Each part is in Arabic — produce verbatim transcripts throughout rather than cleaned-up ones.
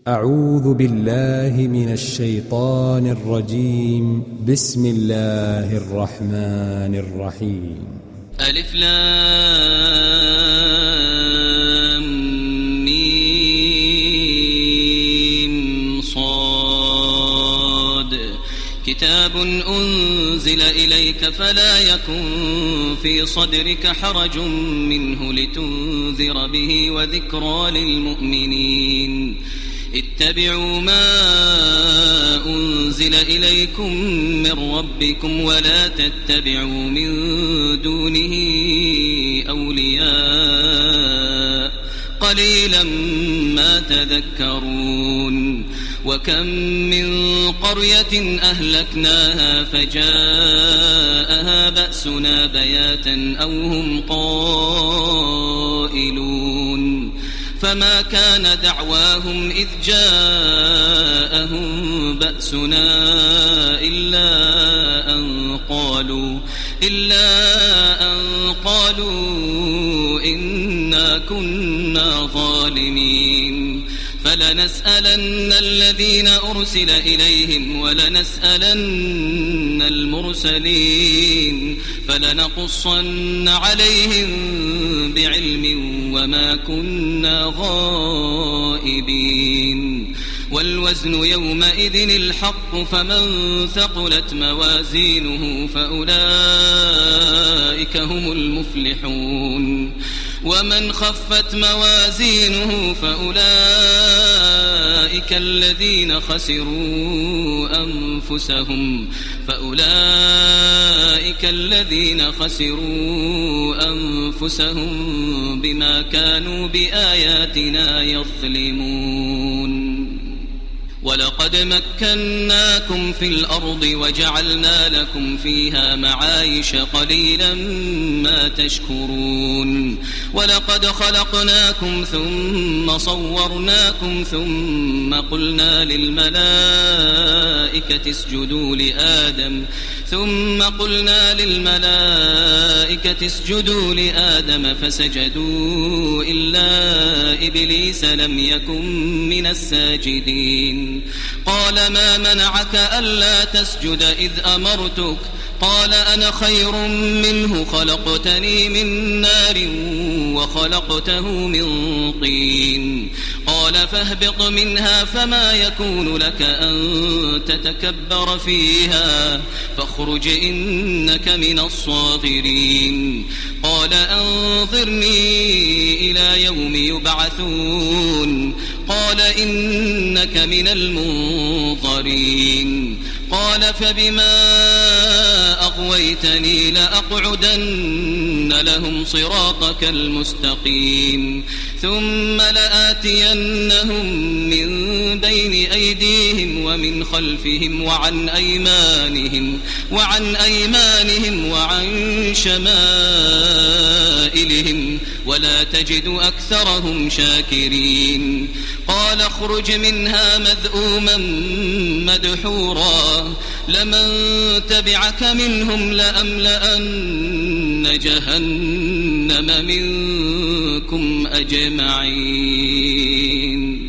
أعوذ بالله من الشيطان الرجيم. بسم الله الرحمن الرحيم. ألف لام ميم صاد. كتاب أنزل إليك فلا يكن في صدرك حرج منه لتنذر به وذكرى للمؤمنين. اتبعوا ما أنزل إليكم من ربكم ولا تتبعوا من دونه أولياء قليلا ما تذكرون. وكم من قرية أهلكناها فجاءها بأسنا بياتا أو هم قائلون. فما كان دعواهم إذ جاءهم بأسنا إلا أن قالوا إلا أن قالوا إنا كنا ظالمين. فلنسألن الذين أرسل إليهم ولنسألن المرسلين فلنقصن عليهم بعلم وما كنا غائبين. والوزن يومئذ الحق فمن ثقلت موازينه فأولئك هم المفلحون. ومن خفت موازينه فأولئك الذين خسروا أنفسهم فأولئك الذين خسروا أنفسهم بما كانوا بآياتنا يظلمون. ولقد مكناكم في الأرض وجعلنا لكم فيها معايش قليلا ما تشكرون. ولقد خلقناكم ثم صورناكم ثم قلنا للملائكة اسجدوا لآدم ثم قلنا للملائكة اسجدوا لآدم فسجدوا إلا إبليس لم يكن من الساجدين. قال ما منعك ألا تسجد إذ أمرتك؟ قال أنا خير منه خلقتني من نار وخلقته من طين. قال فاهبط منها فما يكون لك أن تتكبر فيها فاخرج إنك من الصاغرين. قال أنظرني إلى يوم يبعثون. قال إنك من المنظرين. قال فبما أغويتني لأقعدن لهم صراطك المستقيم ثم لآتينهم من بين أيديهم ومن خلفهم وعن أيمانهم وعن أيمانهم وعن شمائلهم ولا تجد أكثرهم شاكرين. قال اخرج منها مذءوما مدحورا لمن تبعك منهم لأملأن جهنم منكم أجمعين.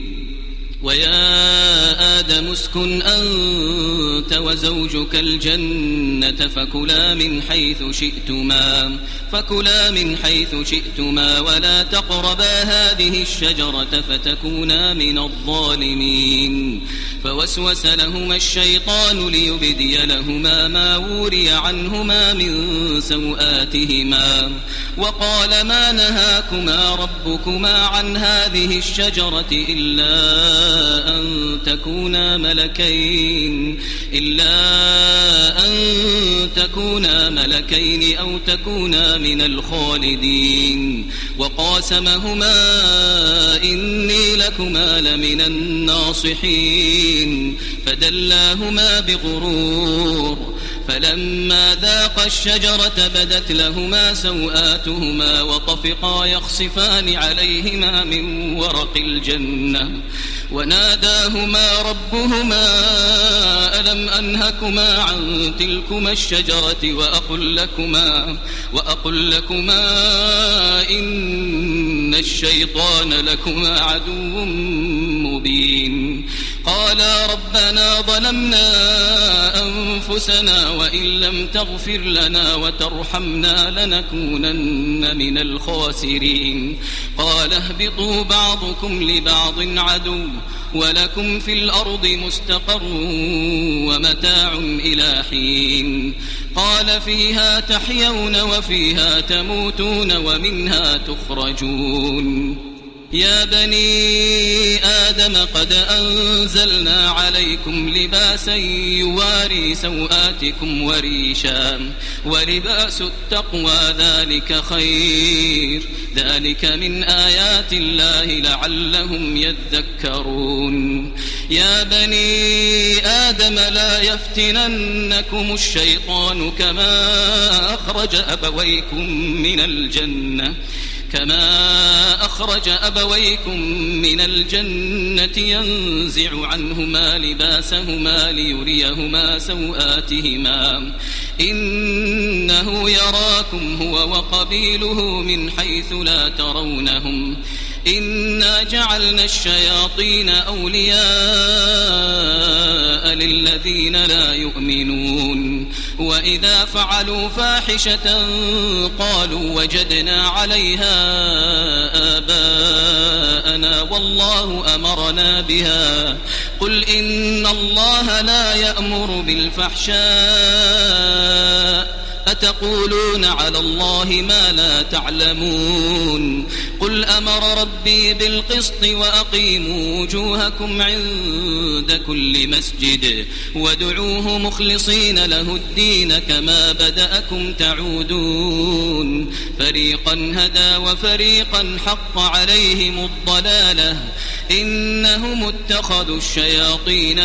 ويا آدم اسكن أنت وزوجك الجنة فكلا من حيث شئتما فكلا من حيث شئتما ولا تقربا هذه الشجرة فتكونا من الظالمين. فوسوس لهما الشيطان ليبدي لهما ما وري عنهما من سوآتهما وقال ما نهاكما ربكما عن هذه الشجرة إلا أن تكونا ملكين إلا أن تكونا ملكين أو تكونا من الخالدين. وقاسمهما إني لكما لمن الناصحين فدلاهما بغرور. فلما ذاقا الشجرة بدت لهما سوآتهما وطفقا يخصفان عليهما من ورق الجنة وناداهما ربهما ألم أنهكما عن تلكما الشجرة وأقل لكما, وأقل لكما إن الشيطان لكما عدو مبين. قالا ربنا ظلمنا أنفسنا وإن لم تغفر لنا وترحمنا لنكونن من الخاسرين. قال اهبطوا بعضكم لبعض عدو ولكم في الأرض مستقر ومتاع إلى حين. قال فيها تحيون وفيها تموتون ومنها تخرجون. يا بني آدم قد أنزلنا عليكم لباسا يواري سوآتكم وريشا ولباس التقوى ذلك خير ذلك من آيات الله لعلهم يذكرون. يا بني آدم لا يفتننكم الشيطان كما أخرج أبويكم من الجنة كما أخرج أبويكم من الجنة ينزع عنهما لباسهما ليريهما سوآتهما إنه يراكم هو وقبيله من حيث لا ترونهم إنا جعلنا الشياطين أولياء للذين لا يؤمنون. وإذا فعلوا فاحشة قالوا وجدنا عليها آباءنا والله أمرنا بها قل إن الله لا يأمر بالفحشاء أتقولون على الله ما لا تعلمون. قل أمر ربي بالقسط وأقيموا وجوهكم عند كل مسجد وادعوه مخلصين له الدين كما بدأكم تعودون. فريقا هدى وفريقا حق عليهم الضلالة إنهم اتخذوا الشياطين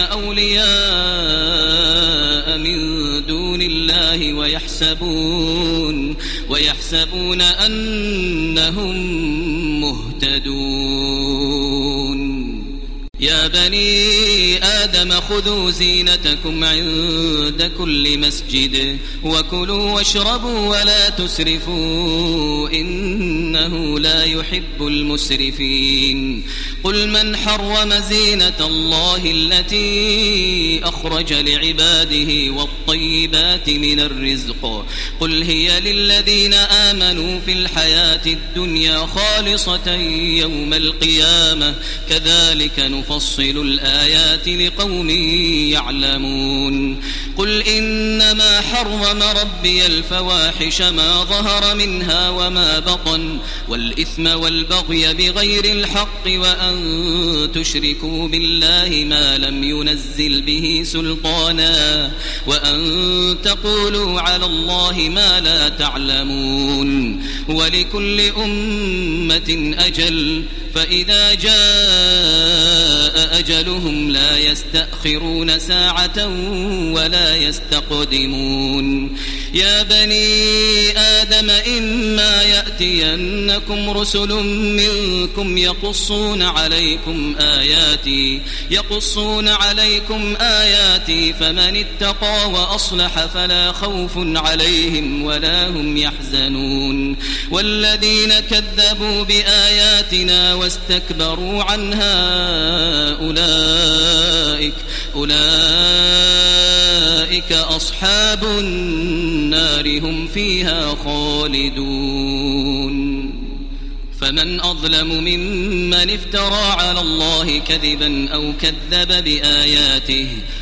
أولياء من دون الله ويحسبون ويحسبون أنهم مهتدون. يا بني آدم خذوا زينتكم عند كل مسجد وكلوا واشربوا ولا تسرفوا إنه لا يحب المسرفين. قل من حرم زينة الله التي أخرج لعباده والطيبات من الرزق قل هي للذين آمنوا في الحياة الدنيا خالصة يوم القيامة كذلك نفصل الآيات لقوم يعلمون. قل إنما حرم ربي الفواحش ما ظهر منها وما بطن والإثم والبغي بغير الحق وأن تشركوا بالله ما لم ينزل به سلطانا وأن تقولوا على الله ما لا تعلمون. ولكل أمة أجل فإذا جاء أجلهم لا يستأخرون ساعة ولا يستقدمون. يا بني آدم إما يأتينكم رسل منكم يقصون عليكم آياتي يقصون عليكم آياتي فمن اتقى وأصلح فلا خوف عليهم ولا هم يحزنون. والذين كذبوا بآياتنا واستكبروا عنها أولئك أولئك أصحاب النار هم فيها خالدون. فمن أظلم ممن افترى على الله كذبا أو كذب بآياته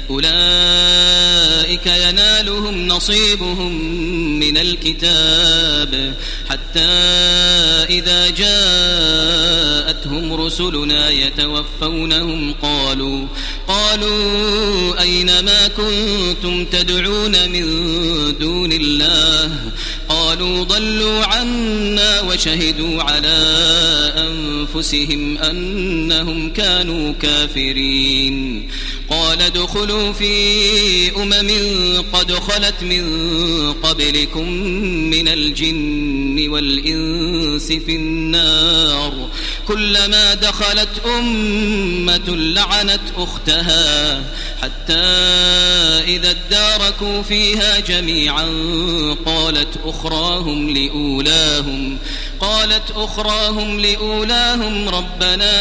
أولئك ينالهم نصيبهم من الكتاب حتى إذا جاءتهم رسلنا يتوفونهم قالوا قالوا أين ما كنتم تدعون من دون الله قالوا ضلوا عنا وشهدوا على أنفسهم أنهم كانوا كافرين. قال ادخلوا في أمم قد خلت من قبلكم من الجن والإنس في النار كلما دخلت أمة لعنت أختها حتى إذا اداركوا فيها جميعا قالت أخراهم لأولاهم قالت أخراهم لأولاهم ربنا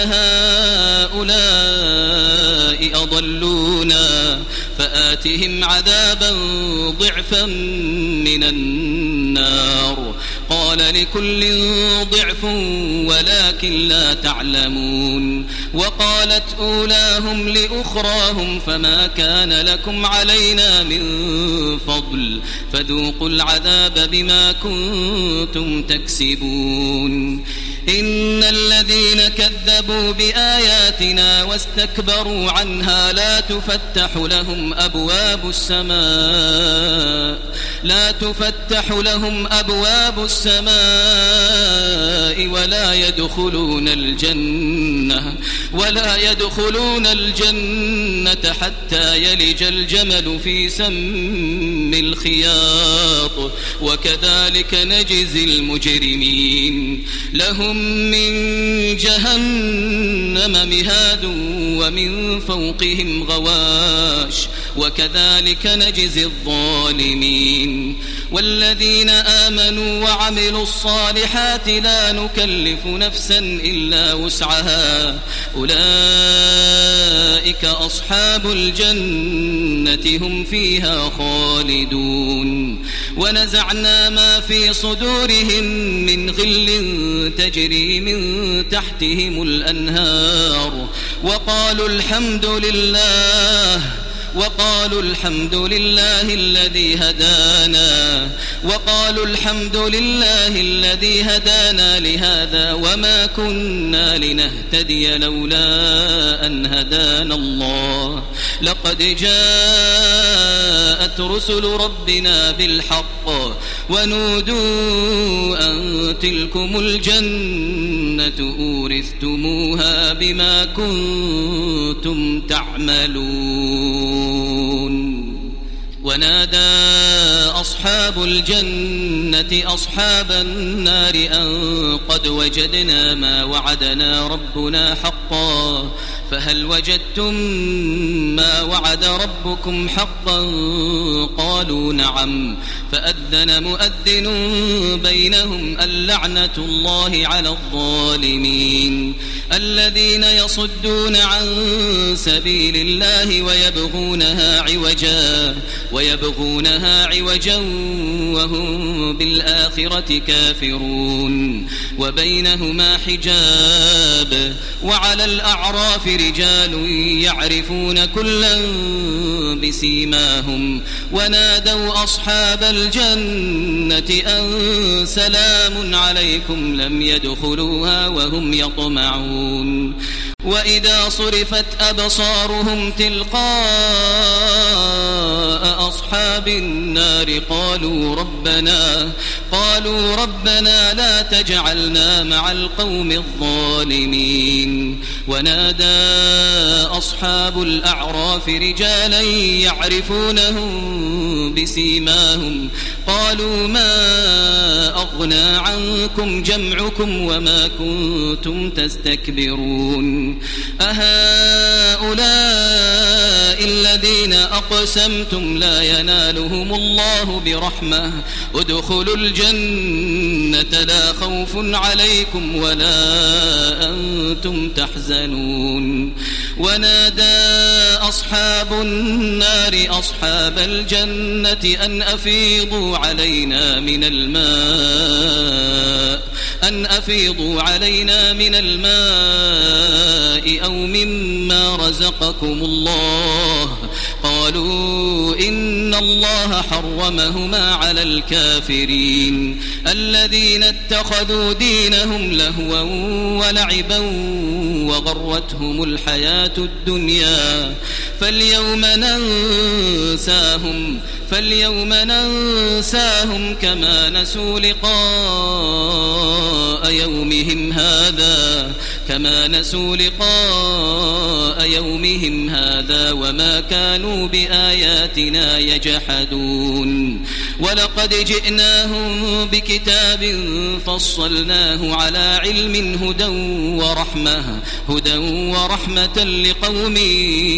هؤلاء أضلونا فآتهم عذابا ضعفا من النار قال لكل ضعف ولكن لا تعلمون وقالت أولاهم لأخراهم فما كان لكم علينا من فضل فذوقوا العذاب بما كنتم تكسبون إن الذين كذبوا بآياتنا واستكبروا عنها لا تفتح لهم أبواب السماء لا تفتح لهم أبواب السماء ولا يدخلون الجنة ولا يدخلون الجنة حتى يلج الجمل في سم الخياط وكذلك نجزي المجرمين لهم من جهنم مهاد ومن فوقهم غواش وكذلك نجزي الظالمين والذين آمنوا وعملوا الصالحات لا نكلف نفسا إلا وسعها أولئك أصحاب الجنة هم فيها خالدون ونزعنا ما في صدورهم من غل تجري من تحتهم الأنهار وقالوا الحمد لله وقالوا الحمد لله الذي هدانا وقالوا الحمد لله الذي هدانا لهذا وما كنا لنهتدي لولا أن هدانا الله لقد جاءت رسل ربنا بالحق ونودوا أن تلكم الجنة أورثتموها بما كنتم تعملون ونادى أصحاب الجنة أصحاب النار أن قد وجدنا ما وعدنا ربنا حقا فهل وجدتم ما وعد ربكم حقا قالوا نعم فأذن مؤذن بينهم اللعنة الله على الظالمين الذين يصدون عن سبيل الله ويبغونها عوجا ويبغونها عوجا وهم بالآخرة كافرون وبينهما حجاب وعلى الأعراف رجال يعرفون كلا بسيماهم ونادوا أصحاب الجنة أن سلام عليكم لم يدخلوها وهم يطمعون وإذا صرفت أبصارهم تلقاء أصحاب النار قالوا ربنا قالوا ربنا لا تجعلنا مع القوم الظالمين ونادى أصحاب الأعراف رجالا يعرفونهم بسيماهم قالوا ما أغنى عنكم جمعكم وما كنتم تستكبرون أهؤلاء الذين أقسمتم لا ينالهم الله برحمة ادخلوا الجنة لا خوف عليكم ولا أنتم تحزنون ونادى أصحاب النار أصحاب الجنة أن أفيضوا علينا من الماء أن أفيضوا علينا من الماء أو مما رزقكم الله قالوا إن الله حرمهما على الكافرين الذين اتخذوا دينهم لهوا ولعبا وغرتهم الحياة الدنيا فاليوم ننساهم فاليوم ننساهم كما نسوا لقاء يومهم هذا كما نسوا لقاء يومهم هذا وما كانوا بآياتنا يجحدون ولقد جئناهم بكتاب فصلناه على علم هدى ورحمة هدى ورحمة لقوم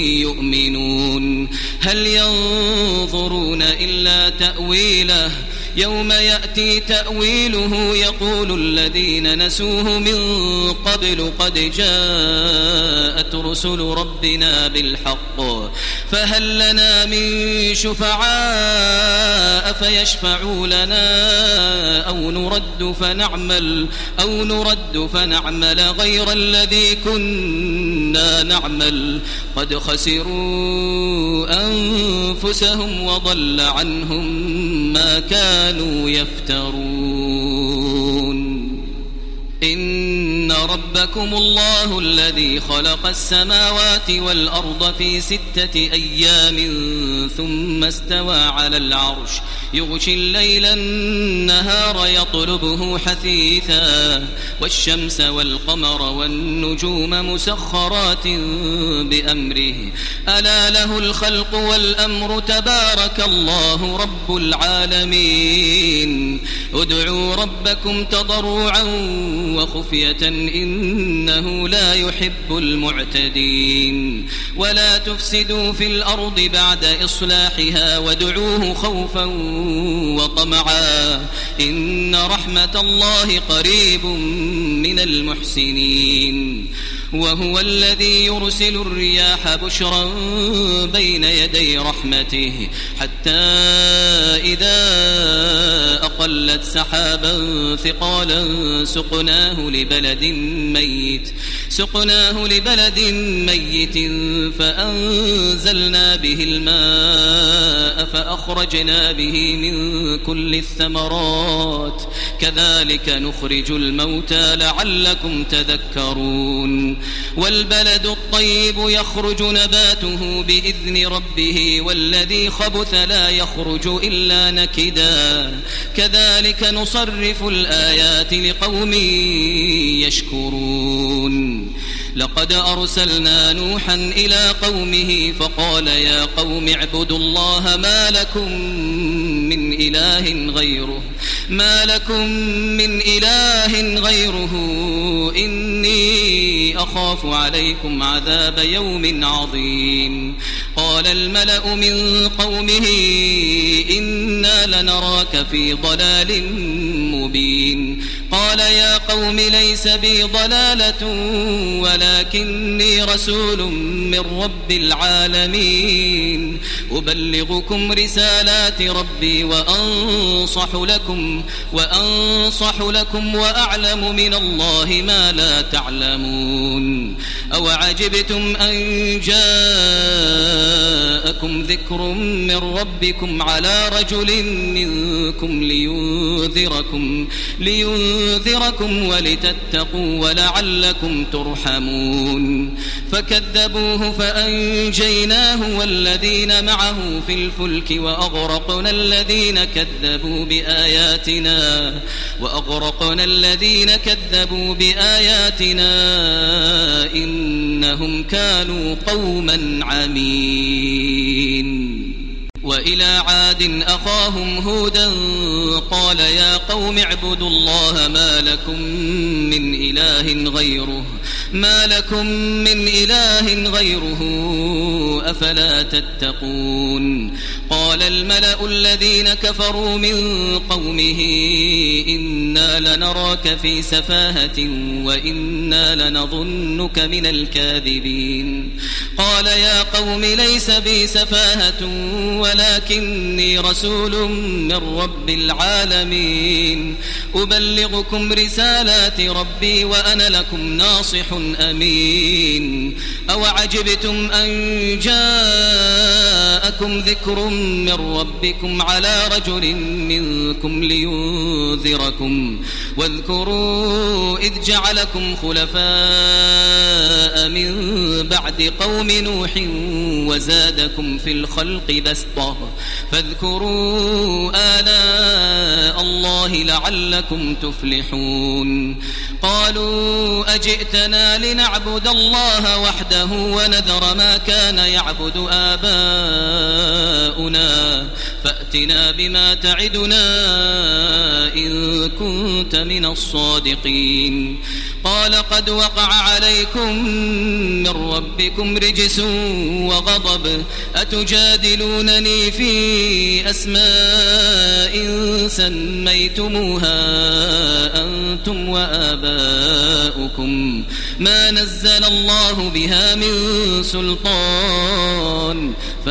يؤمنون هل ينظرون إلا تأويله يوم يأتي تأويله يقول الذين نسوه من قبل قد جاءت رسل ربنا بالحق فهل لنا من شفعاء فيشفعوا لنا أو نرد فنعمل أو نرد فنعمل غير الذي كنا نعمل قد خسروا أنفسهم وضل عنهم ما كانوا يفترون. إن ربكم الله الذي خلق السماوات والأرض في ستة أيام ثم استوى على العرش يغشي الليل النهار يطلبه حثيثا والشمس والقمر والنجوم مسخرات بأمره ألا له الخلق والأمر تبارك الله رب العالمين. ادعوا ربكم تضرعا وخفية إنه لا يحب المعتدين. ولا تفسدوا في الأرض بعد إصلاحها وادعوه خوفا وطمعا إن رحمة الله قريب من المحسنين. وهو الذي يرسل الرياح بشرا بين يدي رحمته حتى إذا أقلت سحابا ثقالا سقناه لبلد ميت سقناه لبلد ميت فأنزلنا به الماء فأخرجنا به من كل الثمرات كذلك نخرج الموتى لعلكم تذكرون. والبلد الطيب يخرج نباته بإذن ربه والذي خبث لا يخرج إلا نكدا كذلك نصرف الآيات لقوم يشكرون. لقد أرسلنا نوحا إلى قومه فقال يا قوم اعبدوا الله ما لكم من إله غيره ما لكم من إله غيره إني أخاف عليكم عذاب يوم عظيم. قال الملأ من قومه إنا لنراك في ضلال مبين. قال يا قوم ليس بي ضلالة ولكني رسول من رب العالمين أبلغكم رسالات ربي وأنصح لكم وأنصح لكم وأعلم من الله ما لا تعلمون. أو عجبتم أن جاءكم ذكر من ربكم على رجل منكم لينذركم لينذركم ولتتقوا ولعلكم ترحمون. فكذبوه فأنجيناه والذين معه في الفلك وأغرقنا الذين كذبوا بآياتنا وأغرقنا الذين كذبوا بآياتنا إنهم كانوا قوما عمين. وإلى عاد أخاهم هودا قال يا قوم اعبدوا الله ما لكم من إله غيره ما لكم من إله غيره أفلا تتقون. قال الملأ الذين كفروا من قومه إنا لنراك في سفاهة وإنا لنظنك من الكاذبين. قال يا قوم ليس بي سفاهة ولكني رسول من رب العالمين أبلغكم رسالات ربي وأنا لكم ناصح أمين. أو عجبتم أن جاءكم ذكر من ربكم على رجل منكم لينذركم واذكروا إذ جعلكم خلفاء من بعد قوم نوح وزادكم في الخلق بسطة فاذكروا آلاء الله لعلكم تفلحون. قالوا أجئتنا لنعبد الله وحده ونذر ما كان يعبد آباؤنا فأتنا بما تعدنا إن كنت من الصادقين. قال قد وقع عليكم من ربكم رجس وغضب أتجادلونني في أسماء سميتموها أنتم وآباؤكم ما نزل الله بها من سلطان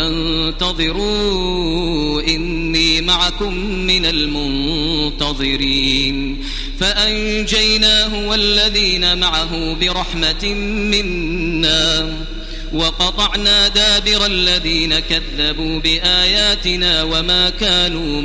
فانتظروا إني معكم من المنتظرين فأنجيناه والذين معه برحمة منا وقطعنا دابر الذين كذبوا بآياتنا وما كانوا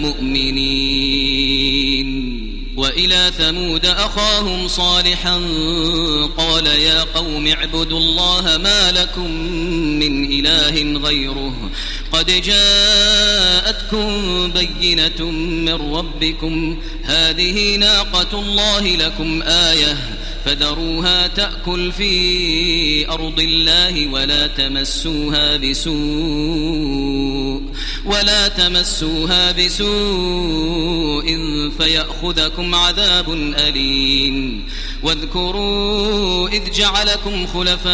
مؤمنين. وإلى ثمود أخاهم صالحا قال يا قوم اعبدوا الله ما لكم من إله غيره قد جاءتكم بينة من ربكم هذه ناقة الله لكم آية فذروها تأكل في أرض الله ولا تمسوها بسوء ولا تمسوها بسوء فيأخذكم عذاب أليم. واذكروا إذ جعلكم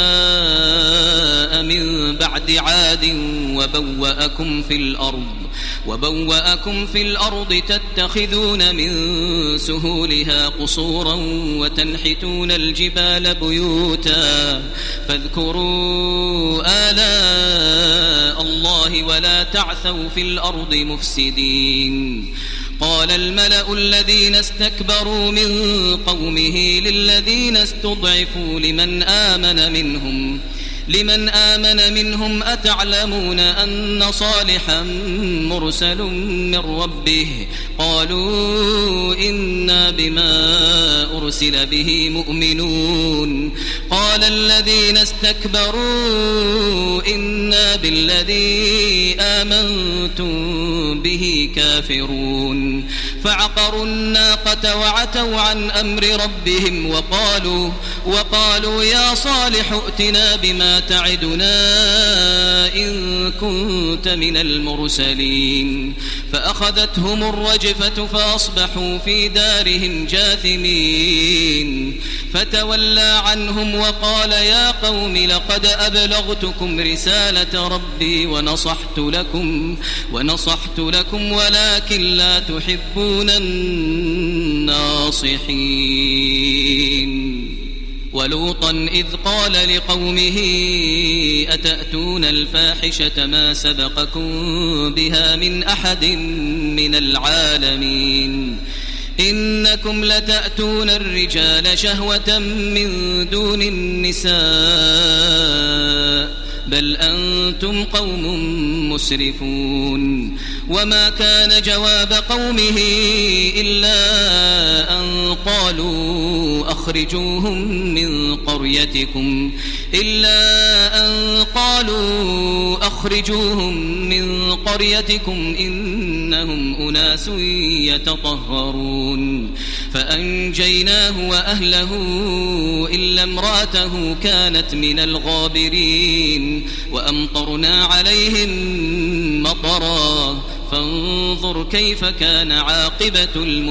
خلفاء من بعد عاد وبوأكم في الأرض وبوأكم في الأرض تتخذون من سهولها قصورا وتنحتون الجبال بيوتا فاذكروا آلاء الله ولا تعثوا في الأرض مفسدين. قال الملأ الذين استكبروا من قومه للذين استضعفوا لمن آمن منهم لمن آمن منهم أتعلمون أن صالحا مرسل من ربه قالوا إنا بما أرسل به مؤمنون. قال الذين استكبروا إنا بالذي آمنتم به كافرون فعقروا الناقة وعتوا عن أمر ربهم وقالوا وقالوا يا صالح ائتنا بما تعدنا إن كنت من المرسلين فأخذتهم الرجفة فأصبحوا في دارهم جاثمين فتولى عنهم وقال يا قوم لقد أبلغتكم رسالة ربي ونصحت لكم ونصحت لكم ولكن لا تحبون الناصحين. ولوطا إذ قال لقومه أتأتون الفاحشة ما سبقكم بها من أحد من العالمين إنكم لتأتون الرجال شهوة من دون النساء بل أنتم قوم مسرفون. وما كان جواب قومه إلا أن قالوا أخرجوهم من قريتكم إلا أن قالوا أخرجوهم من قريتكم إنهم أناس يتطهرون فأنجيناه وأهله إلا امرأته كانت من الغابرين وأمطرنا عليهم مطرا فانظر كيف كان عاقبة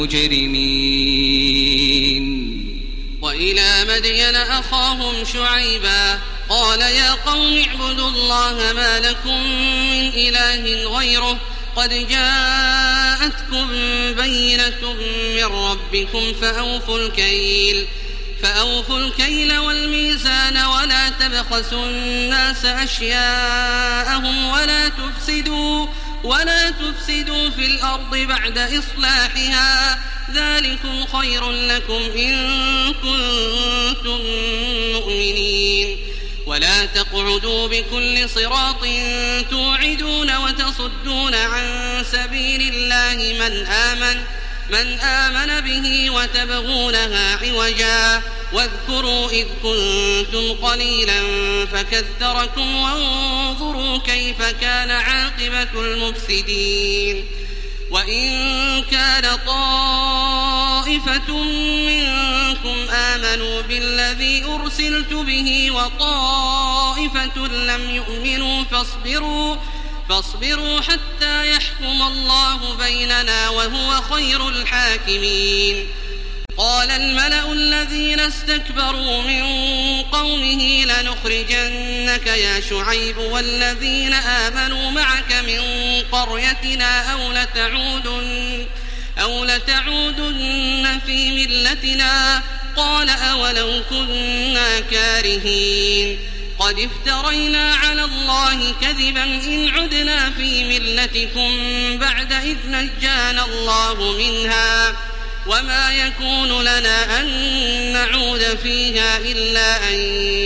المجرمين. وإلى مدين أخاهم شعيبا قال يا قوم اعبدوا الله ما لكم من إله غيره قد جاءتكم بينة من ربكم فأوفوا الكيل فأوفوا الكيل والميزان ولا تبخسوا الناس أشياءهم ولا تفسدوا ولا تفسدوا في الأرض بعد إصلاحها ذلكم خير لكم إن كنتم مؤمنين. ولا تقعدوا بكل صراط توعدون وتصدون عن سبيل الله من آمن من آمن به وتبغونها عوجا واذكروا إذ كنتم قليلا فكثركم وانظروا كيف كان عاقبة المفسدين. وإن كان طائفة منكم آمنوا بالذي أرسلت به وطائفة لم يؤمنوا فاصبروا فاصبروا حتى يحكم الله بيننا وهو خير الحاكمين. قال الملأ الذين استكبروا من قومه لنخرجنك يا شعيب والذين آمنوا معك من قريتنا أو لتعودن, أو لتعودن في ملتنا. قال أولو كنا كارهين قد افترينا على الله كذبا إن عدنا في ملتكم بعد إذ نجانا الله منها وما يكون لنا أن نعود فيها إلا أن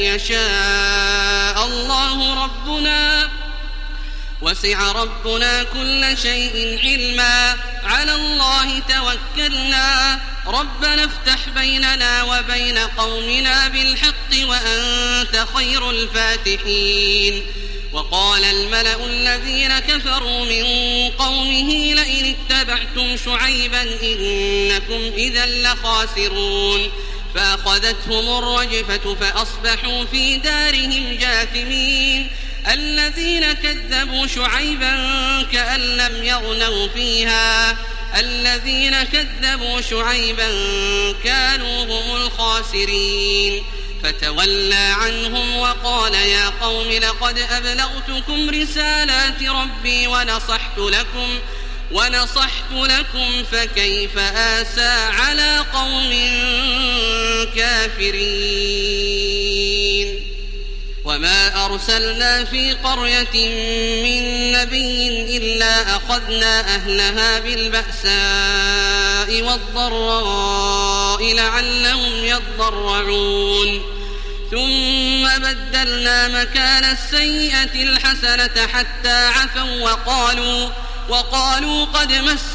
يشاء الله ربنا وسع ربنا كل شيء علما على الله توكلنا ربنا افتح بيننا وبين قومنا بالحق وأنت خير الفاتحين. وقال الملأ الذين كفروا من قومه لئن اتبعتم شعيبا إنكم إذا لخاسرون فأخذتهم الرجفة فأصبحوا في دارهم جاثمين. الذين كذبوا شعيبا كأن لم يغنوا فيها الذين كذبوا شعيبا كانوا هم الخاسرين. فتولى عنهم وقال يا قوم لقد أبلغتكم رسالات ربي ونصحت لكم ونصحت لكم فكيف آسى على قوم كافرين. وما أرسلنا في قرية من نبي إلا أخذنا أهلها بالبأساء والضراء لعلهم يضرعون ثم بدلنا مكان السيئة الحسنة حتى عفوا وقالوا, وقالوا قد مس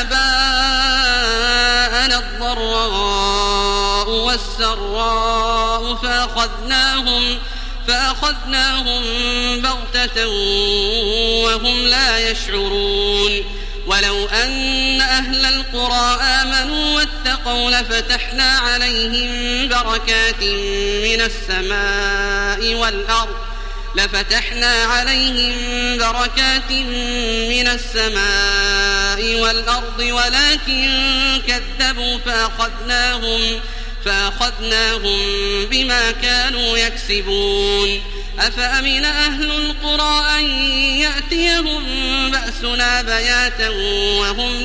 آباءنا الضراء والسراء فأخذناهم فأخذناهم بغتة وهم لا يشعرون. ولو أن أهل القرى آمنوا واتقوا لفتحنا عليهم بركات من السماء والأرض لفتحنا عليهم بركات من السماء والأرض ولكن كذبوا فأخذناهم فأخذناهم بما كانوا يكسبون. أفأمن أهل القرى أن يأتيهم بأسنا بياتا وهم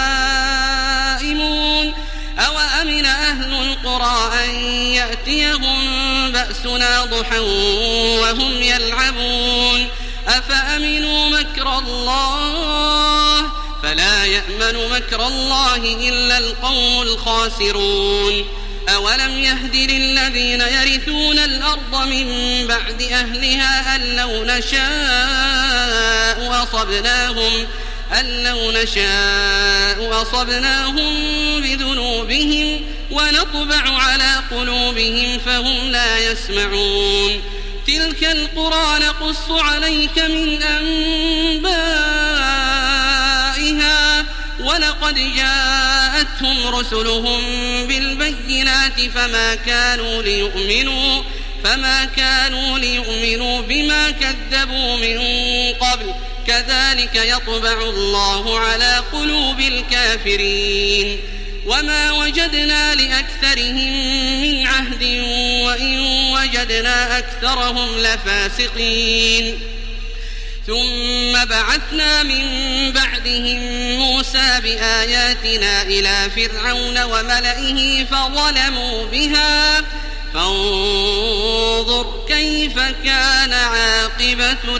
نائمون أو أمن أهل القرى أن يأتيهم بأسنا ضحى وهم يلعبون أفأمنوا مكر الله فلا يأمن مكر الله إلا القوم الخاسرون. أولم يهد للذين يرثون الأرض من بعد أهلها أن لو نشاء أصبناهم أن لو نشاء أصبناهم بذنوبهم ونطبع على قلوبهم فهم لا يسمعون. تلك القرى نقص عليك من أنبائها ولقد جاءتهم رسلهم بالبينات فما كانوا ليؤمنوا فما كانوا ليؤمنوا بما كذبوا من قبل كذلك يطبع الله على قلوب الكافرين. وما وجدنا لأكثرهم من عهد وإن وجدنا أكثرهم لفاسقين. ثم بعثنا من بعدهم موسى بآياتنا إلى فرعون وملئه فظلموا بها فانظر كيف كان عاقبة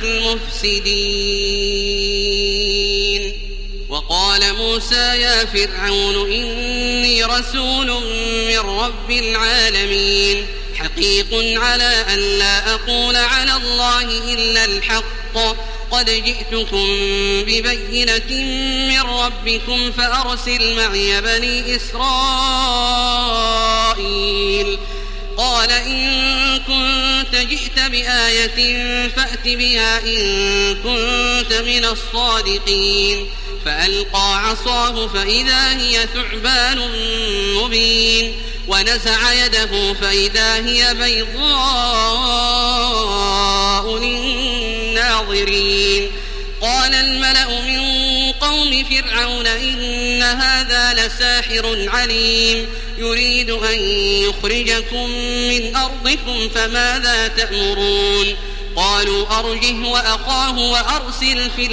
المفسدين. وقال موسى يا فرعون إني رسول من رب العالمين حقيق على أن لا أقول على الله إلا الحق قد جئتكم ببينة من ربكم فأرسل معي بني إسرائيل. قال إن كنت جئت بآية فأت بها إن كنت من الصادقين. فألقى عصاه فإذا هي ثعبان مبين ونزع يده فإذا هي بيضاء للناظرين. قال الملأ من قوم فرعون إن هذا لساحر عليم يريد أن يخرجكم من أرضكم فماذا تأمرون قالوا أرجه وأخاه وأرسل في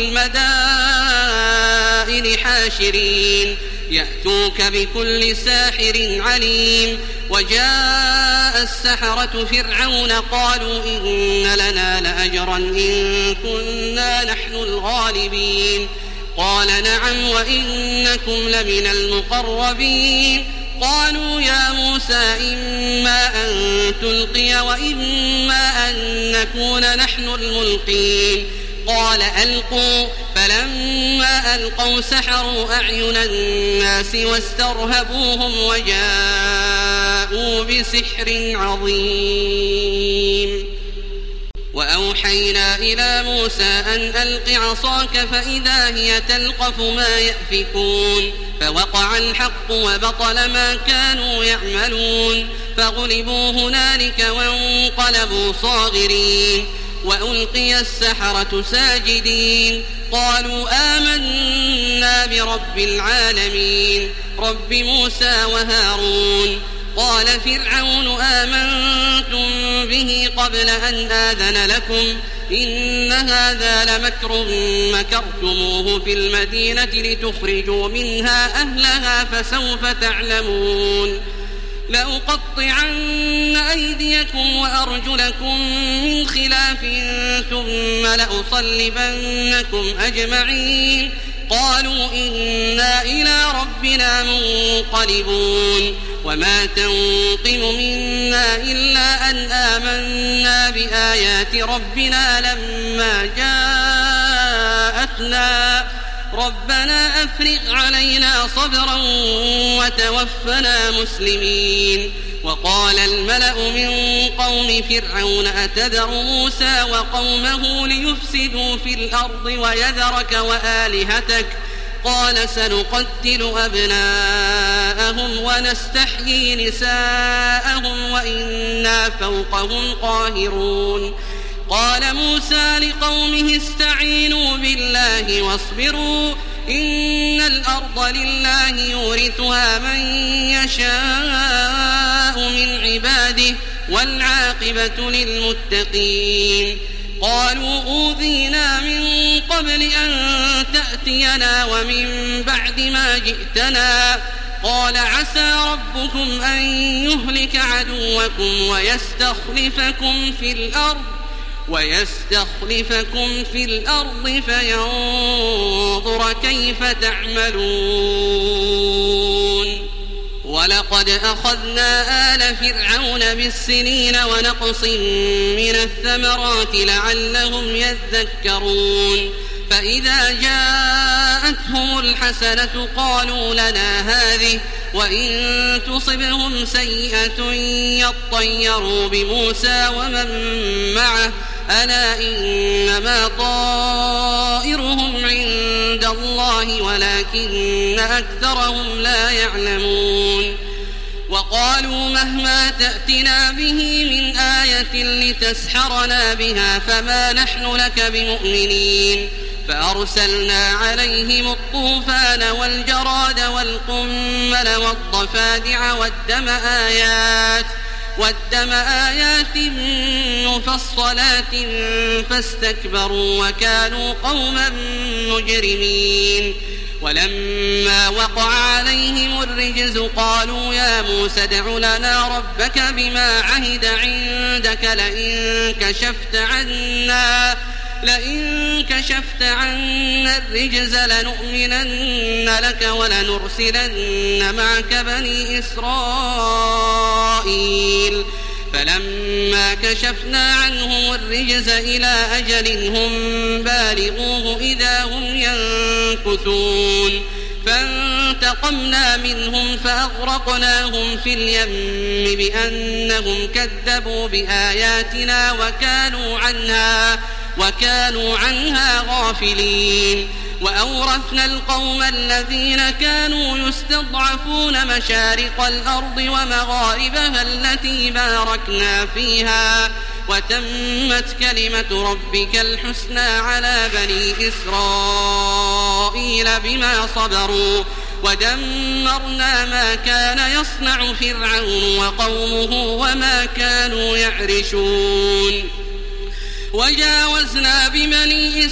المدائن حاشرين يأتوك بكل ساحر عليم وجاء السحرة فرعون قالوا إن لنا لأجرا إن كنا نحن الغالبين قال نعم وإنكم لمن المقربين قالوا يا موسى إما أن تلقي وإما أن نكون نحن الملقين قال ألقوا فلما ألقوا سحروا أعين الناس واسترهبوهم وجاءوا بسحر عظيم وأوحينا إلى موسى أن ألق عصاك فإذا هي تلقف ما يأفكون فوقع الحق وبطل ما كانوا يعملون فغلبوا هنالك وانقلبوا صاغرين وألقي السحرة ساجدين قالوا آمنا برب العالمين رب موسى وهارون قال فرعون آمنتم به قبل أن آذن لكم إن هذا لمكر مكرتموه في المدينة لتخرجوا منها أهلها فسوف تعلمون لأقطعن أيديكم وأرجلكم من خلاف ثم لأصلبنكم أجمعين قالوا إنا إلى ربنا منقلبون وما تنقم منا إلا أن آمنا بآيات ربنا لما جاءتنا ربنا أفرغ علينا صبرا وتوفنا مسلمين وقال الملأ من قوم فرعون أتذر موسى وقومه ليفسدوا في الأرض ويذرك وآلهتك قال سنقتل أبناءهم ونستحيي نساءهم وإنا فوقهم قاهرون قال موسى لقومه استعينوا بالله واصبروا إن الأرض لله يورثها من يشاء من عباده والعاقبة للمتقين قالوا أوذينا من قبل أن تأتينا ومن بعد ما جئتنا قال عسى ربكم أن يهلك عدوكم ويستخلفكم في الأرض ويستخلفكم في الأرض فينظر كيف تعملون ولقد أخذنا آل فرعون بالسنين ونقص من الثمرات لعلهم يذكرون فإذا جاءتهم الحسنة قالوا لنا هذه وإن تصبهم سيئة يطيروا بموسى ومن معه ألا إنما طائرهم عند الله ولكن أكثرهم لا يعلمون وقالوا مهما تأتنا به من آية لتسحرنا بها فما نحن لك بمؤمنين فأرسلنا عليهم الطوفان والجراد والقمل والضفادع والدم آيات والدم آيات مفصلات فاستكبروا وكانوا قوما مجرمين ولما وقع عليهم الرجز قالوا يا موسى ادع لنا ربك بما عهد عندك لئن كشفت عنا لئن كشفت عنا الرجز لنؤمنن لك ولنرسلن معك بني إسرائيل فلما كشفنا عنهم الرجز إلى أجل هم بالغوه إذا هم ينكثون فانتقمنا منهم فأغرقناهم في اليم بأنهم كذبوا بآياتنا وكانوا عنها وكانوا عنها غافلين وأورثنا القوم الذين كانوا يستضعفون مشارق الأرض ومغاربها التي باركنا فيها وتمت كلمة ربك الحسنى على بني إسرائيل بما صبروا ودمرنا ما كان يصنع فرعون وقومه وما كانوا يعرشون وجاوزنا ببني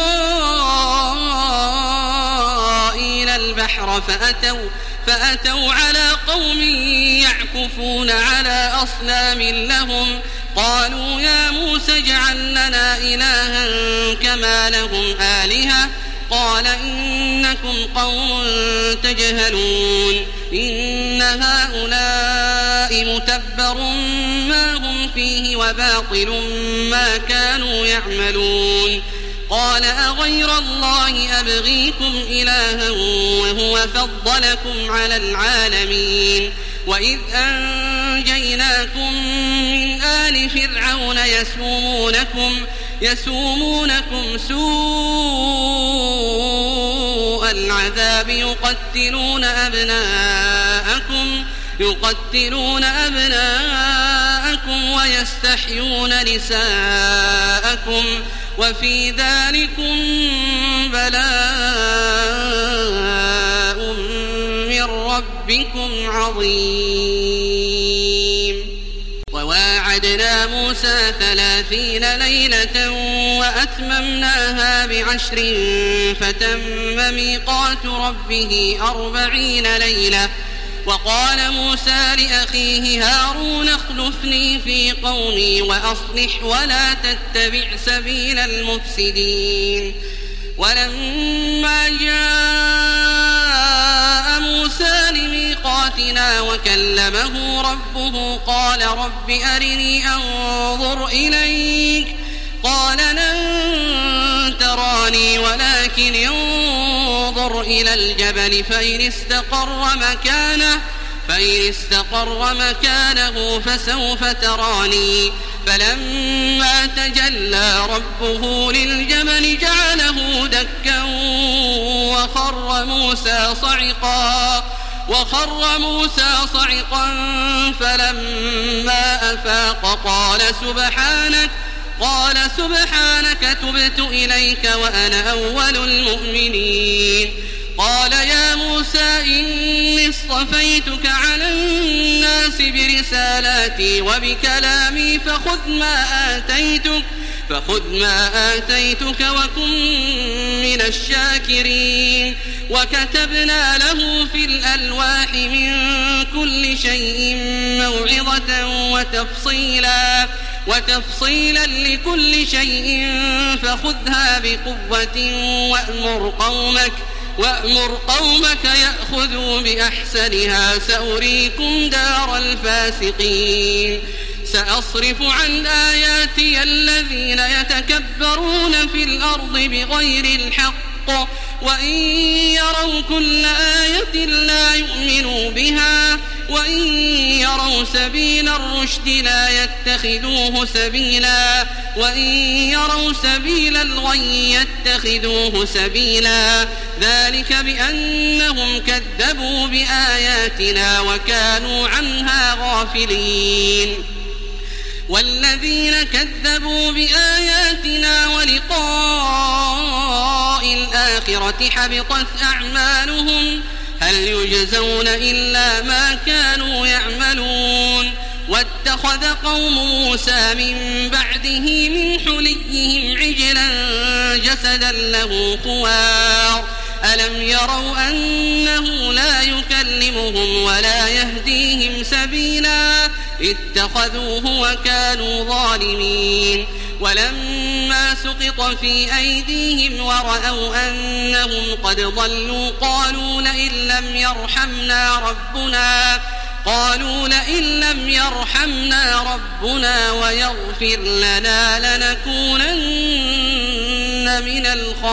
إسرائيل البحر فأتوا, فأتوا على قوم يعكفون على أصنام لهم قالوا يا موسى اجعل لنا إلها كما لهم آلهة قال إنكم قوم تجهلون إن هؤلاء متبر ما هم فيه وباطل ما كانوا يعملون قال أغير الله أبغيكم إلها وهو فضلكم على العالمين وإذ أنجيناكم من آل فرعون يسومونكم يسومونكم سوء العذاب يقتلون أبناءكم يقتلون أبناءكم ويستحيون نساءكم وفي ذلكم بلاء من ربكم عظيم وواعدنا موسى ثلاثين ليلة وأتممناها بعشر فتم ميقات ربه أربعين ليلة وقال موسى لأخيه هارون اخلفني في قومي وأصلح ولا تتبع سبيل المفسدين ولما جاء موسى لميقاتنا وكلمه ربه قال رب أرني أنظر إليك قال لن تراني ولكن انظر إلى الجبل فإن استقر مكانه فإن استقر مكانه فسوف تراني فلما تجلى ربه للجبل جعله دكا وخر موسى صعقا وخر موسى صعقا فلما أفاق قال سبحانك قال سبحانك تبت إليك وأنا أول المؤمنين قال يا موسى إني اصطفيتك على الناس برسالاتي وبكلامي فخذ ما آتيتك فخذ ما آتيتك وكن من الشاكرين وكتبنا له في الألواح من كل شيء موعظة وتفصيلا وتفصيلا لكل شيء فخذها بقوة وأمر قومك وأمر قومك يأخذوا بأحسنها سأريكم دار الفاسقين سأصرف عن آياتي الذين يتكبرون في الأرض بغير الحق وإن يروا كل آية لا يؤمنوا بها وإن يروا سبيل الرشد لا يتخذوه سبيلا وإن يروا سبيل الغي يتخذوه سبيلا ذلك بأنهم كذبوا بآياتنا وكانوا عنها غافلين والذين كذبوا بآياتنا ولقاء الآخرة حبطت أعمالهم هل يجزون إلا ما كانوا يعملون واتخذ قوم موسى من بعده من حليهم عجلا جسدا له خوار ألم يروا أنه لا يكلمهم ولا يهديهم سبيلا اتخذوه وكانوا ظالمين ولما سقط في أيديهم ورأوا أنهم قد ضلوا قالوا لئن لم يرحمنا ربنا قالوا لئن لم يرحمنا ربنا ويغفر لنا لنكونن من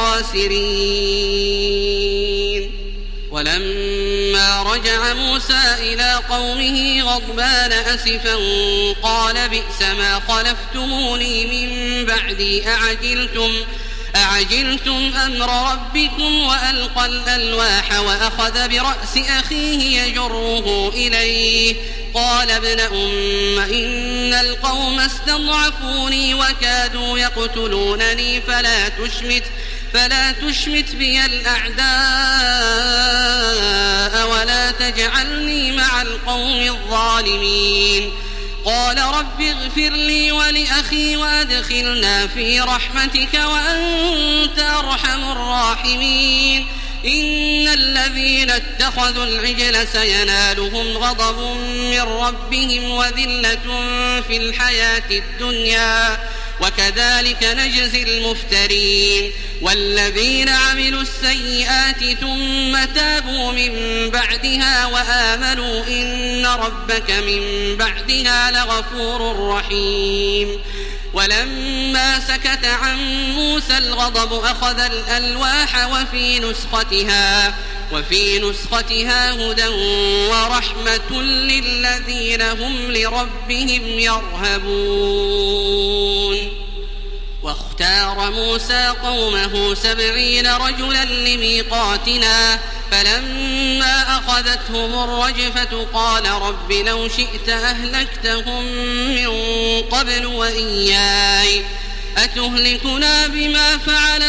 الخاسرين ولما رجع موسى إلى قومه غضبان أسفا قال بئس ما خلفتموني من بعدي أعجلتم أعجلتم أمر ربكم وألقى الألواح وأخذ برأس أخيه يجره إليه قال ابن أم إن القوم استضعفوني وكادوا يقتلونني فلا تشمت فلا تشمت بي الأعداء ولا تجعلني مع القوم الظالمين. قال رب اغفر لي ولأخي وأدخلنا في رحمتك وأنت أرحم الراحمين. إن الذين اتخذوا العجل سينالهم غضب من ربهم وذلة في الحياة الدنيا وكذلك نجزي المفترين. والذين عملوا السيئات ثم تابوا من بعدها وآمنوا إن ربك من بعدها لغفور رحيم. ولما سكت عن موسى الغضب أخذ الألواح وفي نسختها وفي نسختها هدى ورحمة للذين هم لربهم يرهبون. واختار موسى قومه سبعين رجلا لميقاتنا فلما أخذتهم الرجفة قال رب لو شئت أهلكتهم من قبل وإياي أتهلكنا بما فعل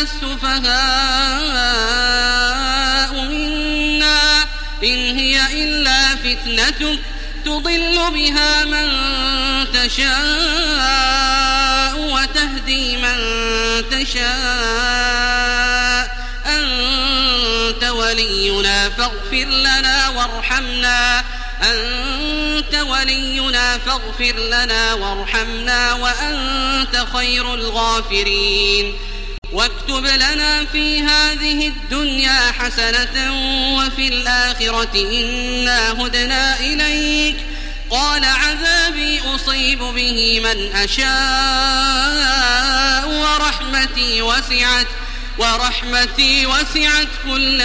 السفهاء منا إن هي إلا فتنتك تضل بها من تشاء وتهدي من تشاء أنت ولينا فاغفر لنا وارحمنا أنت ولينا فاغفر لنا وارحمنا وأنت خير الغافرين. واكتب لنا في هذه الدنيا حسنة وفي الآخرة إنا هدنا إليك. قال عذابي أصيب به من أشاء ورحمتي وسعت ورحمتي وسعت كل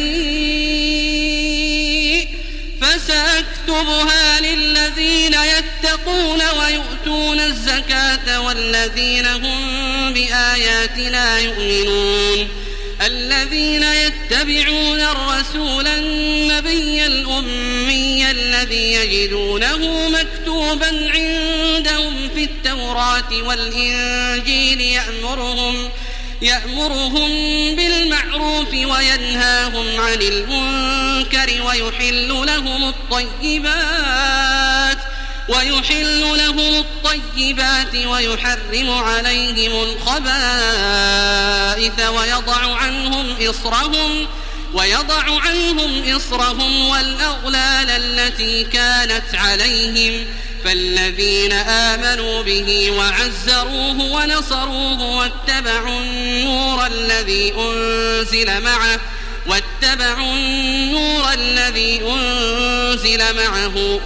شيء فسأكتبها للذين يتقون ويؤتون الزكاة والذين هم بآياتنا يؤمنون. الذين يتبعون الرسول النبي الأمي الذي يجدونه مكتوبا عندهم في التوراة والإنجيل يأمرهم يأمرهم بالمعروف وينهاهم عن المنكر ويحل لهم الطيبات ويحل لهم الطيبات ويحرم عليهم الخبائث ويضع عنهم إصرهم ويضع عنهم إصرهم والأغلال التي كانت عليهم. فالذين آمنوا به وعزروه ونصروه واتبعوا النور الذي أنزل معه واتبعوا النور الذي أنزل معه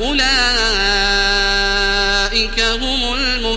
أولئك هم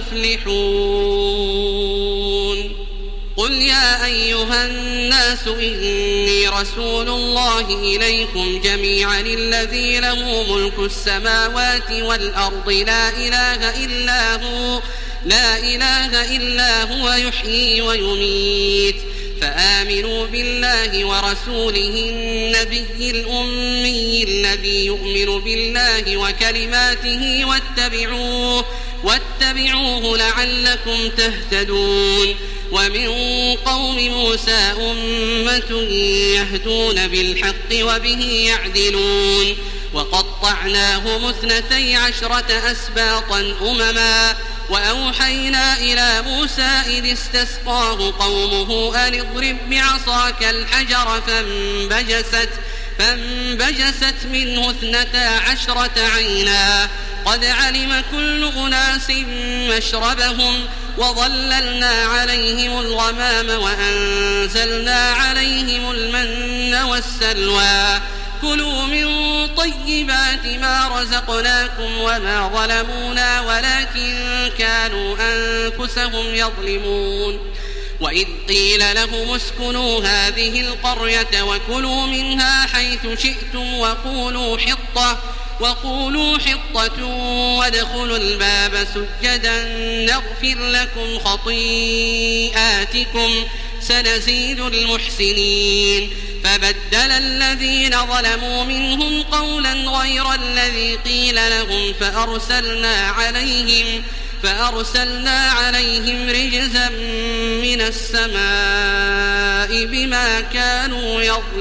المفلحون. قل يا أيها الناس إني رسول الله إليكم جميعا الذي له ملك السماوات والأرض لا إله إلا هو لا إله إلا هو يحيي ويميت. فآمنوا بالله ورسوله النبي الأمي الذي يؤمن بالله وكلماته واتبعوه واتبعوه لعلكم تهتدون. ومن قوم موسى أمة يهدون بالحق وبه يعدلون. وقطعناهم اثنتي عشرة أسباطا أمما وأوحينا إلى موسى إذ استسقاه قومه أن اضرب بعصاك الحجر فانبجست فانبجست منه اثنتا عشرة عينا قد علم كل أناس مشربهم وظللنا عليهم الغمام وأنزلنا عليهم المن والسلوى كلوا من طيبات ما رزقناكم وما ظلمونا ولكن كانوا أنفسهم يظلمون. وإذ قيل لهم اسكنوا هذه القرية وكلوا منها حيث شئتم وقولوا حطة وقولوا حطة وادخلوا الباب سجدا نغفر لكم خطيئاتكم سنزيد المحسنين. فبدل الذين ظلموا منهم قولا غير الذي قيل لهم فأرسلنا عليهم فأرسلنا عليهم رجزا من السماء بما كانوا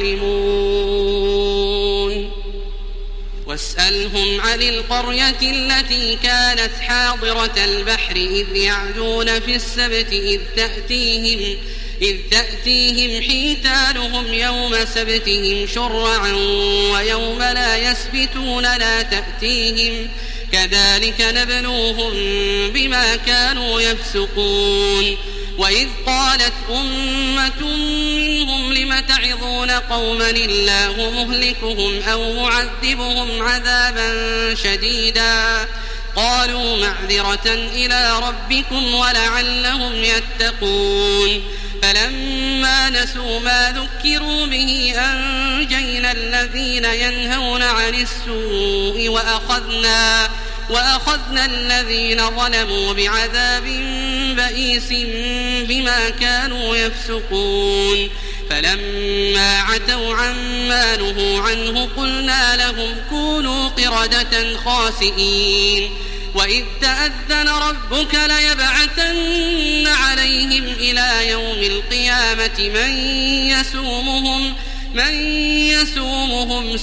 يظلمون واسألهم عن القرية التي كانت حاضرة البحر إذ يعدون في السبت إذ تأتيهم إذ تأتيهم حيتانهم يوم سبتهم شرعا ويوم لا يسبتون لا تأتيهم كذلك نبلوهم بما كانوا يفسقون وإذ قالت أمة منهم لم تعظون قوما الله مهلكهم أو معذبهم عذابا شديدا قالوا معذرة إلى ربكم ولعلهم يتقون فلما نسوا ما ذكروا به أنجينا الذين ينهون عن السوء وأخذنا وأخذنا الذين ظلموا بعذاب بئيس بما كانوا يفسقون فلما عتوا عما نهوا عنه قلنا لهم كونوا قردة خاسئين وإذ تأذن ربك ليبعثن عليهم إلى يوم القيامة من يسومهم من يسومهم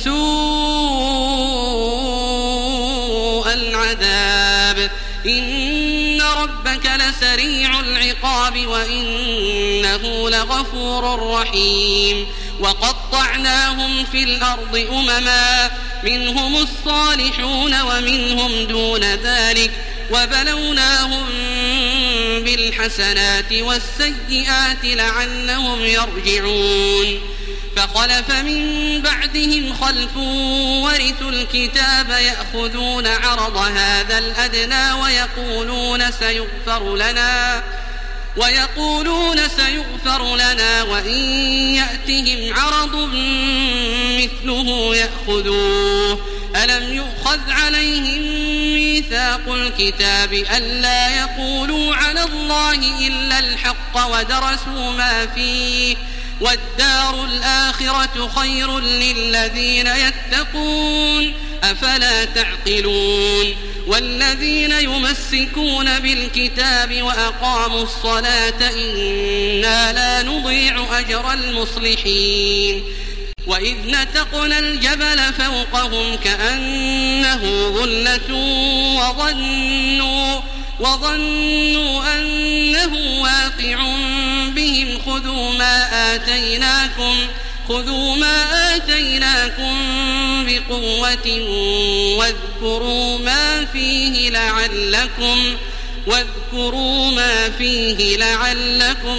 سوء العذاب إن ربك لسريع العقاب وإنه لغفور رحيم وقطعناهم في الأرض أمما منهم الصالحون ومنهم دون ذلك وبلوناهم بالحسنات والسيئات لعلهم يرجعون فخلف من بعدهم خلف ورثوا الكتاب يأخذون عرض هذا الأدنى ويقولون سيغفر لنا ويقولون سيغفر لنا وإن يأتهم عرض مثله يأخذوه ألم يؤخذ عليهم ميثاق الكتاب ألا يقولوا على الله إلا الحق ودرسوا ما فيه والدار الآخرة خير للذين يتقون أفلا تعقلون والذين يمسكون بالكتاب وأقاموا الصلاة إنا لا نضيع أجر المصلحين وإذ نتقنا الجبل فوقهم كأنه ظلة وظنوا وظنوا أنه واقع بهم خذوا ما آتيناكم خذوا ما آتيناكم بقوة واذكروا ما فيه لعلكم واذكروا ما فيه لعلكم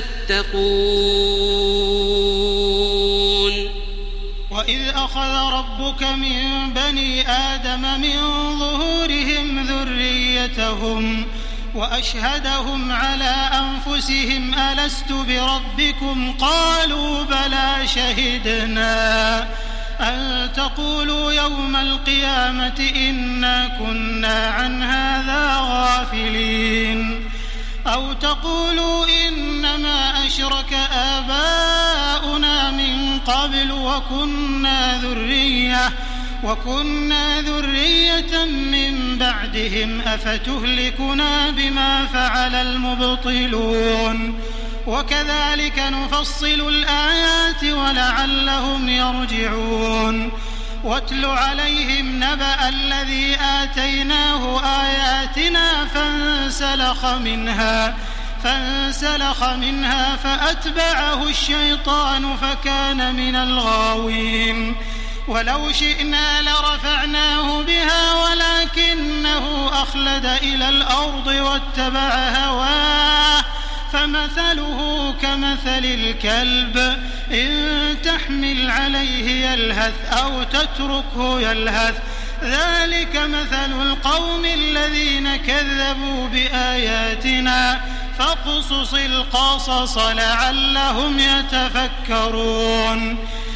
تتقون وإذ أخذ ربك من بني آدم من ظهورهم ذريتهم وأشهدهم على أنفسهم ألست بربكم قالوا بلى شهدنا أن تقولوا يوم القيامة إنا كنا عن هذا غافلين أو تقولوا إنما أشرك آباؤنا من قبل وكنا ذرية وكنا ذرية من بعدهم أفتهلكنا بما فعل المبطلون وكذلك نفصل الآيات ولعلهم يرجعون واتل عليهم نبأ الذي آتيناه آياتنا فانسلخ منها فانسلخ منها فأتبعه الشيطان فكان من الغاوين ولو شئنا لرفعناه بها ولكنه أخلد إلى الأرض واتبع هواه فمثله كمثل الكلب إن تحمل عليه يلهث أو تتركه يلهث ذلك مثل القوم الذين كذبوا بآياتنا فاقصص القصص لعلهم يتفكرون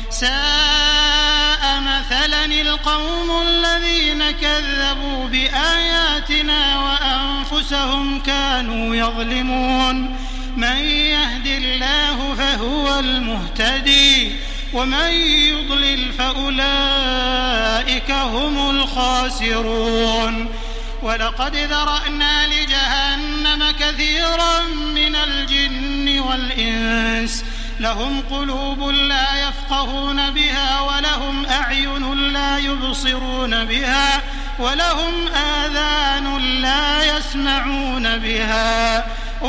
ساء مثلا القوم الذين كذبوا بآياتنا وأنفسهم كانوا يظلمون من يهد الله فهو المهتدي ومن يضلل فأولئك هم الخاسرون ولقد ذرأنا لجهنم كثيرا من الجن والإنس لهم قلوب لا يفقهون بها ولهم أعين لا يبصرون بها ولهم آذان لا يسمعون بها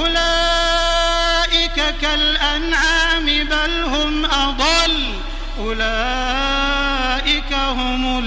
أولئك كالأنعام بل هم أضل أولئك هم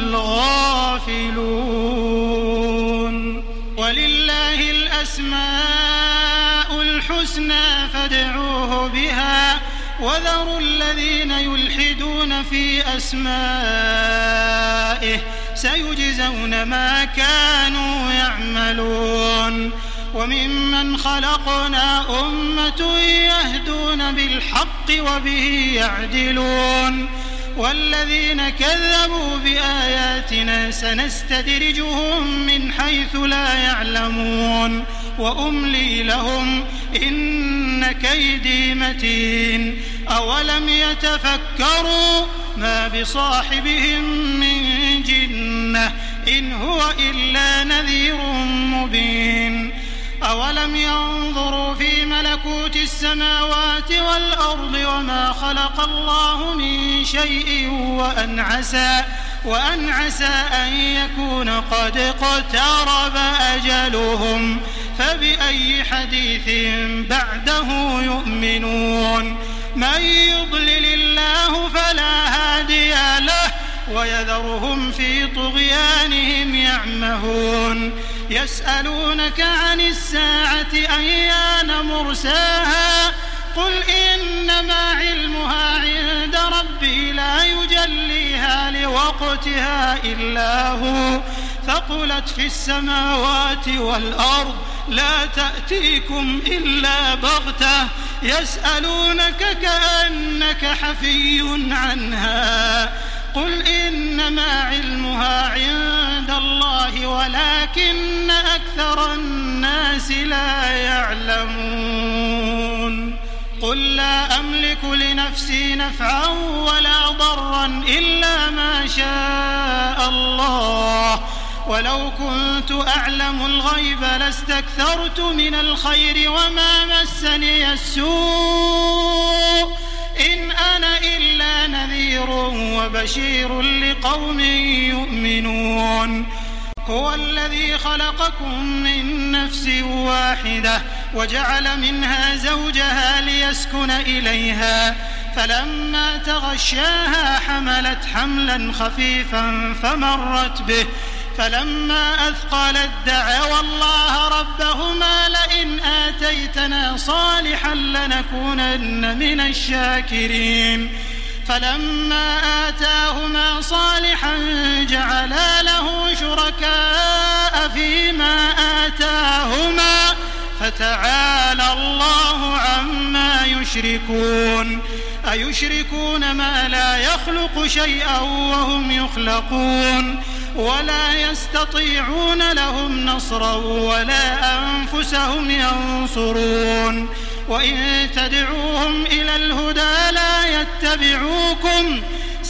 الغافلون ولله الأسماء الحسنى فادعوه بها وذروا الذين يلحدون في أسمائه سيجزون ما كانوا يعملون وممن خلقنا أمة يهدون بالحق وبه يعدلون والذين كذبوا بآياتنا سنستدرجهم من حيث لا يعلمون وأملي لهم إن كيدي متين أولم يتفكروا ما بصاحبهم من جنة إن هو إلا نذير مبين أولم ينظروا في ملكوت السماوات والأرض وما خلق الله من شيء وأن عسى وأن عسى أن يكون قد اقترب أجلهم فبأي حديث بعده يؤمنون من يضلل الله فلا هادي له ويذرهم في طغيانهم يعمهون يسألونك عن الساعة أيان مرساها قل إنما علمها عند ربي لا يجليها لوقتها إلا هو ثقلت في السماوات والأرض لا تأتيكم إلا بغتة يسألونك كأنك حفي عنها قل إنما علمها عند الله ولكن أكثر الناس لا يعلمون قل لا أملك لنفسي نفعا ولا ضرا إلا ما شاء الله ولو كنت أعلم الغيب لاستكثرت من الخير وما مسني السوء إن أنا إلا نذير وبشير لقوم يؤمنون هو الذي خلقكم من نفس واحدة وجعل منها زوجها ليسكن إليها فلما تغشاها حملت حملا خفيفا فمرت به فلما أثقلت دعوا الله ربهما لئن آتيتنا صالحا لنكونن من الشاكرين فلما آتاهما صالحا جعلا له شركاء فيما آتاهما فتعالى الله عما يشركون أيشركون ما لا يخلق شيئا وهم يخلقون ولا يستطيعون لهم نصرا ولا أنفسهم ينصرون وإن تدعوهم إلى الهدى لا يتبعوكم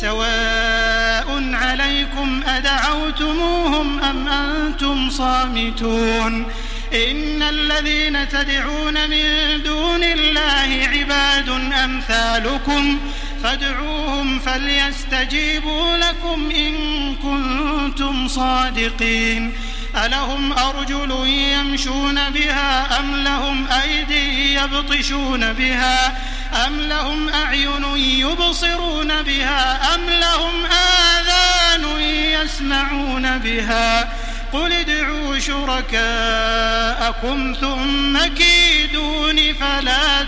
سواء عليكم أدعوتموهم أم أنتم صامتون إن الذين تدعون من دون الله عباد أمثالكم فادعوهم فليستجيبوا لكم إن كنتم صادقين ألهم أرجل يمشون بها أم لهم أيدي يبطشون بها أم لهم أعين يبصرون بها أم لهم آذان يسمعون بها قل ادعوا شركاءكم ثم كيدون فلا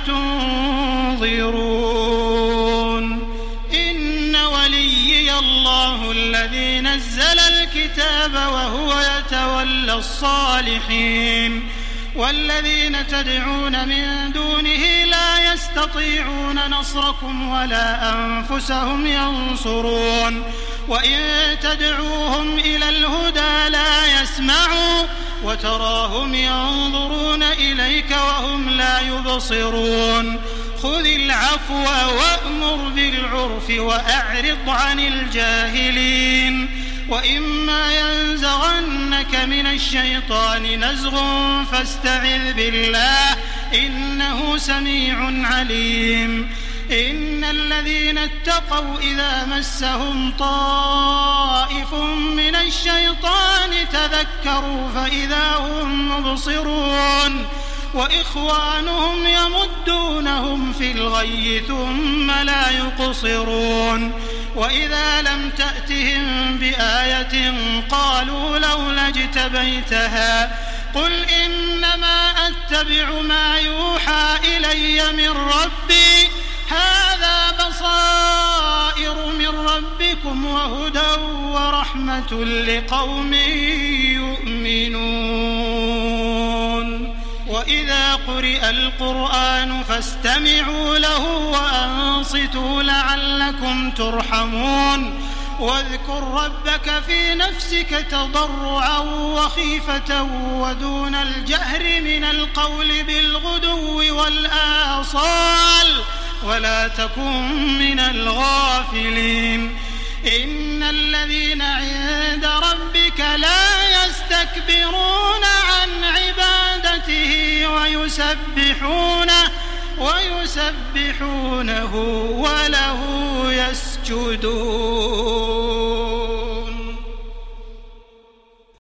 تنظرون إن وليي الله الذي نزل الكتاب وهو يتولى الصالحين والذين تدعون من دونه لا يستطيعون نصركم ولا أنفسهم ينصرون وإن تدعوهم إلى الهدى لا يسمعوا وتراهم ينظرون إليك وهم لا يبصرون خذ العفو وأمر بالعرف وأعرض عن الجاهلين وإما ينزغنك من الشيطان نزغ فاستعذ بالله إنه سميع عليم إن الذين اتقوا إذا مسهم طائف من الشيطان تذكروا فإذا هم مبصرون وإخوانهم يمدونهم في الغي ثم لا يقصرون وإذا لم تأتهم بآية قالوا لولا اجتبيتها قل إنما أتبع ما يوحى إلي من ربي هذا بصائر من ربكم وهدى ورحمة لقوم يؤمنون وإذا قرئ القرآن فاستمعوا له وأنصتوا لعلكم ترحمون واذكر ربك في نفسك تضرعا وخيفة ودون الجهر من القول بالغدو والآصال ولا تكن من الغافلين إن الذين عند ربك لا يستكبرون عن عبادته ويسبحونه ويسبحونه وله يسجدون.